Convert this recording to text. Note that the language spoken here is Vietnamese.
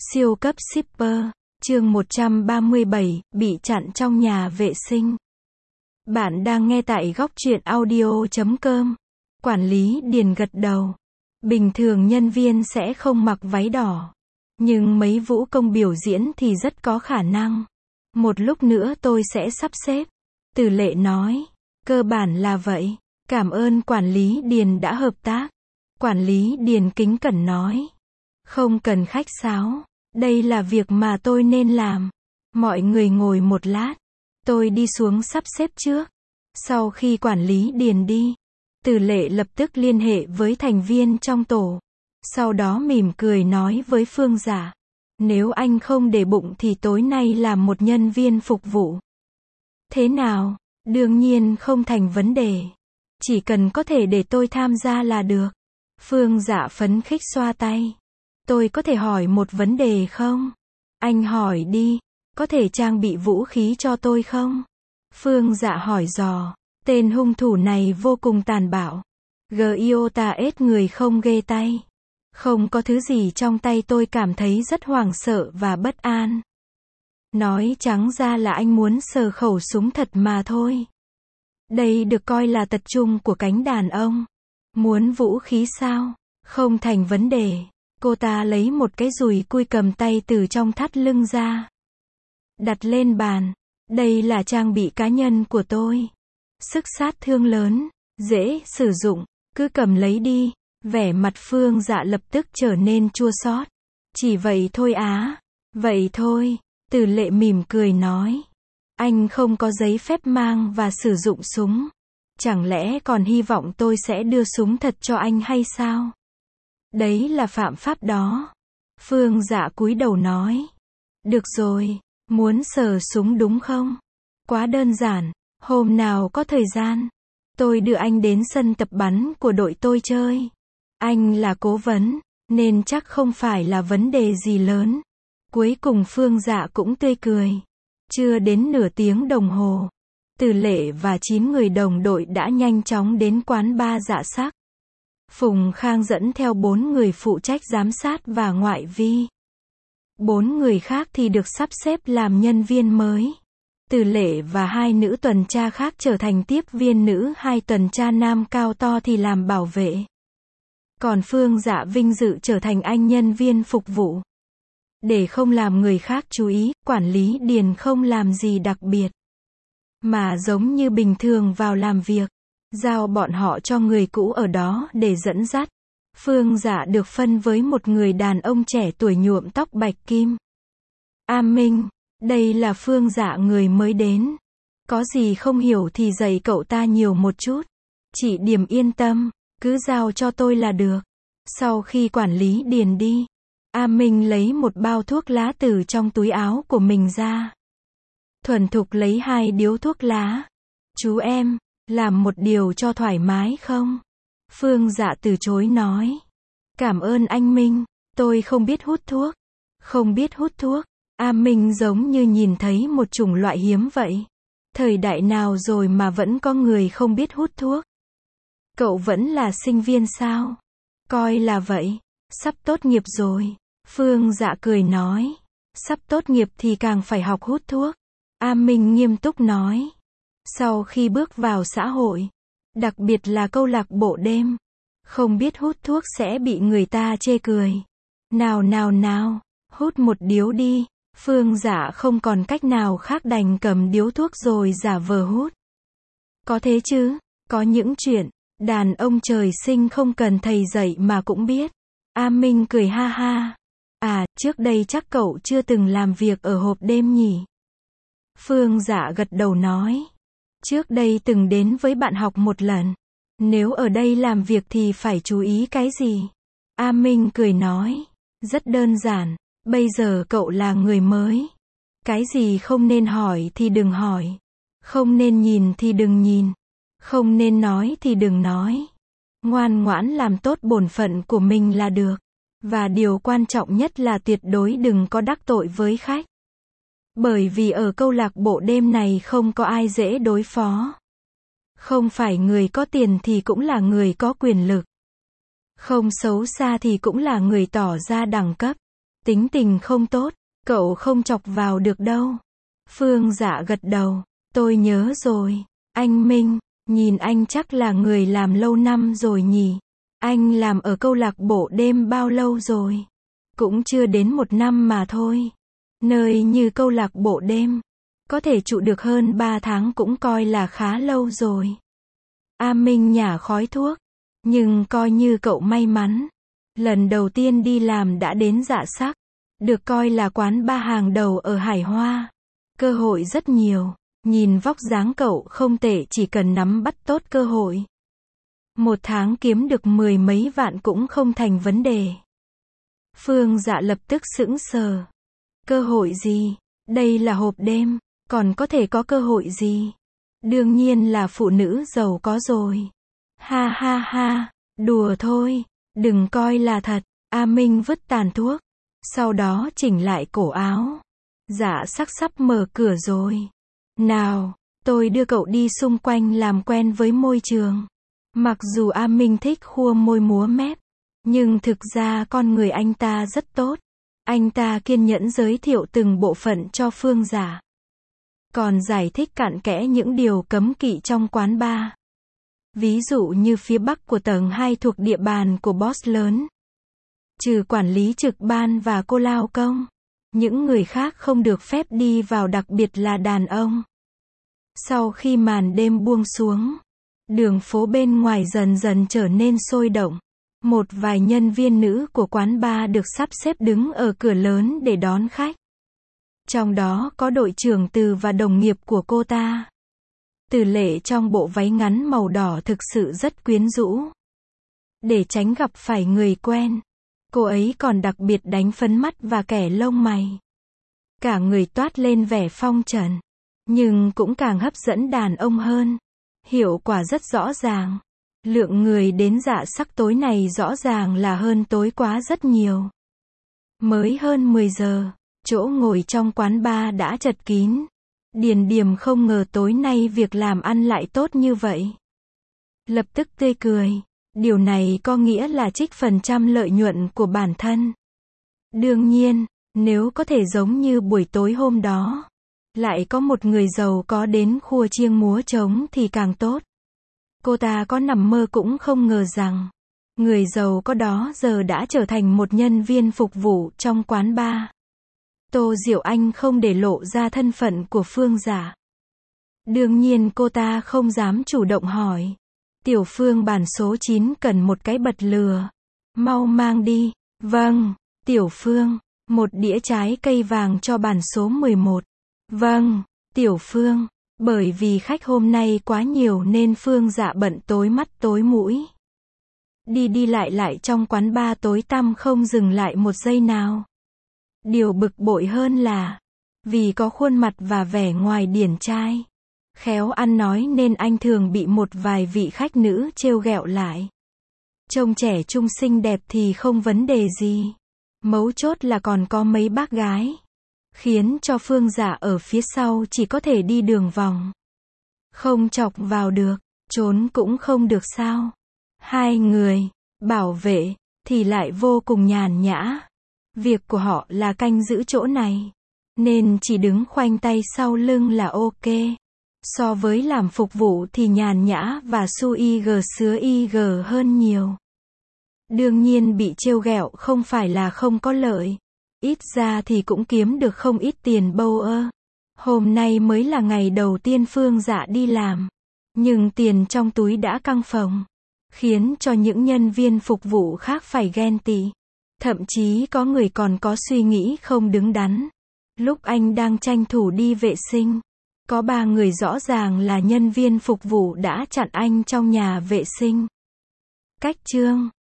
Siêu cấp shipper, chương 137, bị chặn trong nhà vệ sinh. Bạn đang nghe tại góc truyện audio.com. Quản lý Điền gật đầu. Bình thường nhân viên sẽ không mặc váy đỏ. Nhưng mấy vũ công biểu diễn thì rất có khả năng. Một lúc nữa tôi sẽ sắp xếp. Từ Lệ nói. Cơ bản là vậy. Cảm ơn quản lý Điền đã hợp tác. Quản lý Điền kính cẩn nói. Không cần khách sáo. Đây là việc mà tôi nên làm. Mọi người ngồi một lát. Tôi đi xuống sắp xếp trước. Sau khi quản lý Điền đi, Từ Lệ lập tức liên hệ với thành viên trong tổ. Sau đó mỉm cười nói với Phương Dạ. Nếu anh không để bụng thì tối nay làm một nhân viên phục vụ. Thế nào? Đương nhiên không thành vấn đề. Chỉ cần có thể để tôi tham gia là được. Phương Dạ phấn khích xoa tay. Tôi có thể hỏi một vấn đề không? Anh hỏi đi. Có thể trang bị vũ khí cho tôi không? Phương Dạ hỏi dò. Tên hung thủ này vô cùng tàn bạo. Giota ết người không ghê tay. Không có thứ gì trong tay tôi cảm thấy rất hoảng sợ và bất an. Nói trắng ra là anh muốn sờ khẩu súng thật mà thôi. Đây được coi là tật chung của cánh đàn ông. Muốn vũ khí sao? Không thành vấn đề. Cô ta lấy một cái dùi cui cầm tay từ trong thắt lưng ra. Đặt lên bàn. Đây là trang bị cá nhân của tôi. Sức sát thương lớn. Dễ sử dụng. Cứ cầm lấy đi. Vẻ mặt Phương Dạ lập tức trở nên chua xót. Chỉ vậy thôi á. Vậy thôi. Từ Lệ mỉm cười nói. Anh không có giấy phép mang và sử dụng súng. Chẳng lẽ còn hy vọng tôi sẽ đưa súng thật cho anh hay sao? Đấy là phạm pháp đó. Phương Dạ cúi đầu nói. Được rồi, muốn sờ súng đúng không? Quá đơn giản, hôm nào có thời gian, tôi đưa anh đến sân tập bắn của đội tôi chơi. Anh là cố vấn, nên chắc không phải là vấn đề gì lớn. Cuối cùng Phương Dạ cũng tươi cười. Chưa đến nửa tiếng đồng hồ, Từ Lệ và 9 người đồng đội đã nhanh chóng đến quán bar Dạ Sắc. Phùng Khang dẫn theo 4 người phụ trách giám sát và ngoại vi. 4 người khác thì được sắp xếp làm nhân viên mới. Từ Lệ và 2 nữ tuần tra khác trở thành tiếp viên nữ, 2 tuần tra nam cao to thì làm bảo vệ. Còn Phương Dạ vinh dự trở thành anh nhân viên phục vụ. Để không làm người khác chú ý, quản lý Điền không làm gì đặc biệt. Mà giống như bình thường vào làm việc. Giao bọn họ cho người cũ ở đó để dẫn dắt. Phương Dạ được phân với một người đàn ông trẻ tuổi nhuộm tóc bạch kim. A Minh, đây là Phương Dạ người mới đến. Có gì không hiểu thì dạy cậu ta nhiều một chút. Chị Điềm yên tâm, cứ giao cho tôi là được. Sau khi quản lý Điền đi, A Minh lấy một bao thuốc lá từ trong túi áo của mình ra. Thuần thục lấy 2 điếu thuốc lá. Chú em, làm một điều cho thoải mái không? Phương Dạ từ chối nói. Cảm ơn anh Minh, tôi không biết hút thuốc. Không biết hút thuốc. A Minh giống như nhìn thấy một chủng loại hiếm vậy. Thời đại nào rồi mà vẫn có người không biết hút thuốc? Cậu vẫn là sinh viên sao? Coi là vậy. Sắp tốt nghiệp rồi. Phương Dạ cười nói. Sắp tốt nghiệp thì càng phải học hút thuốc. A Minh nghiêm túc nói. Sau khi bước vào xã hội, đặc biệt là câu lạc bộ đêm, không biết hút thuốc sẽ bị người ta chê cười. Nào, hút một điếu đi. Phương Dạ không còn cách nào khác đành cầm điếu thuốc rồi giả vờ hút. Có thế chứ, có những chuyện, đàn ông trời sinh không cần thầy dạy mà cũng biết. A Minh cười ha ha. À, trước đây chắc cậu chưa từng làm việc ở hộp đêm nhỉ? Phương Dạ gật đầu nói. Trước đây từng đến với bạn học một lần. Nếu ở đây làm việc thì phải chú ý cái gì? A Minh cười nói. Rất đơn giản. Bây giờ cậu là người mới. Cái gì không nên hỏi thì đừng hỏi. Không nên nhìn thì đừng nhìn. Không nên nói thì đừng nói. Ngoan ngoãn làm tốt bổn phận của mình là được. Và điều quan trọng nhất là tuyệt đối đừng có đắc tội với khách. Bởi vì ở câu lạc bộ đêm này không có ai dễ đối phó. Không phải người có tiền thì cũng là người có quyền lực. Không xấu xa thì cũng là người tỏ ra đẳng cấp. Tính tình không tốt, cậu không chọc vào được đâu. Phương Dạ gật đầu. Tôi nhớ rồi. Anh Minh, nhìn anh chắc là người làm lâu năm rồi nhỉ? Anh làm ở câu lạc bộ đêm bao lâu rồi? Cũng chưa đến 1 năm mà thôi. Nơi như câu lạc bộ đêm, có thể trụ được hơn 3 tháng cũng coi là khá lâu rồi. A Minh nhả khói thuốc. Nhưng coi như cậu may mắn. Lần đầu tiên đi làm đã đến Dạ Sắc. Được coi là quán bar hàng đầu ở Hải Hoa. Cơ hội rất nhiều. Nhìn vóc dáng cậu không tệ, chỉ cần nắm bắt tốt cơ hội. 1 tháng kiếm được 10 mấy vạn cũng không thành vấn đề. Phương Dạ lập tức sững sờ. Cơ hội gì? Đây là hộp đêm, còn có thể có cơ hội gì? Đương nhiên là phụ nữ giàu có rồi. Ha ha ha, đùa thôi, đừng coi là thật. A Minh vứt tàn thuốc, sau đó chỉnh lại cổ áo. Dạ Sắc sắp mở cửa rồi. Nào, tôi đưa cậu đi xung quanh làm quen với môi trường. Mặc dù A Minh thích khua môi múa mép, nhưng thực ra con người anh ta rất tốt. Anh ta kiên nhẫn giới thiệu từng bộ phận cho Phương Dạ. Còn giải thích cặn kẽ những điều cấm kỵ trong quán bar. Ví dụ như phía bắc của tầng 2 thuộc địa bàn của boss lớn. Trừ quản lý trực ban và cô lao công, những người khác không được phép đi vào, đặc biệt là đàn ông. Sau khi màn đêm buông xuống, đường phố bên ngoài dần dần trở nên sôi động. Một vài nhân viên nữ của quán bar được sắp xếp đứng ở cửa lớn để đón khách. Trong đó có đội trưởng Từ và đồng nghiệp của cô ta. Từ Lệ trong bộ váy ngắn màu đỏ thực sự rất quyến rũ. Để tránh gặp phải người quen, cô ấy còn đặc biệt đánh phấn mắt và kẻ lông mày. Cả người toát lên vẻ phong trần, nhưng cũng càng hấp dẫn đàn ông hơn. Hiệu quả rất rõ ràng. Lượng người đến Dạ Sắc tối này rõ ràng là hơn tối quá rất nhiều. Mới hơn 10 giờ, chỗ ngồi trong quán bar đã chật kín. Điền Điềm không ngờ tối nay việc làm ăn lại tốt như vậy. Lập tức tươi cười. Điều này có nghĩa là trích phần trăm lợi nhuận của bản thân. Đương nhiên, nếu có thể giống như buổi tối hôm đó, lại có một người giàu có đến khua chiêng múa trống thì càng tốt. Cô ta có nằm mơ cũng không ngờ rằng, người giàu có đó giờ đã trở thành một nhân viên phục vụ trong quán bar. Tô Diệu Anh không để lộ ra thân phận của Phương Dạ. Đương nhiên cô ta không dám chủ động hỏi. Tiểu Phương, bản số 9 cần một cái bật lửa. Mau mang đi. Vâng, Tiểu Phương. Một đĩa trái cây vàng cho bản số 11. Vâng, Tiểu Phương. Bởi vì khách hôm nay quá nhiều nên Phương Dạ bận tối mắt tối mũi. Đi lại trong quán bar tối tăm không dừng lại một giây nào. Điều bực bội hơn là, vì có khuôn mặt và vẻ ngoài điển trai, khéo ăn nói nên anh thường bị một vài vị khách nữ trêu ghẹo lại. Trông trẻ trung xinh đẹp thì không vấn đề gì. Mấu chốt là còn có mấy bác gái. Khiến cho Phương Dạ ở phía sau chỉ có thể đi đường vòng. Không chọc vào được, trốn cũng không được sao. Hai người, bảo vệ, thì lại vô cùng nhàn nhã. Việc của họ là canh giữ chỗ này. Nên chỉ đứng khoanh tay sau lưng là ok. So với làm phục vụ thì nhàn nhã và su ig sứa ig hơn nhiều. Đương nhiên bị trêu ghẹo không phải là không có lợi. Ít ra thì cũng kiếm được không ít tiền bâu ơ. Hôm nay mới là ngày đầu tiên Phương Dạ đi làm. Nhưng tiền trong túi đã căng phồng. Khiến cho những nhân viên phục vụ khác phải ghen tị. Thậm chí có người còn có suy nghĩ không đứng đắn. Lúc anh đang tranh thủ đi vệ sinh, có 3 người rõ ràng là nhân viên phục vụ đã chặn anh trong nhà vệ sinh. Cách chương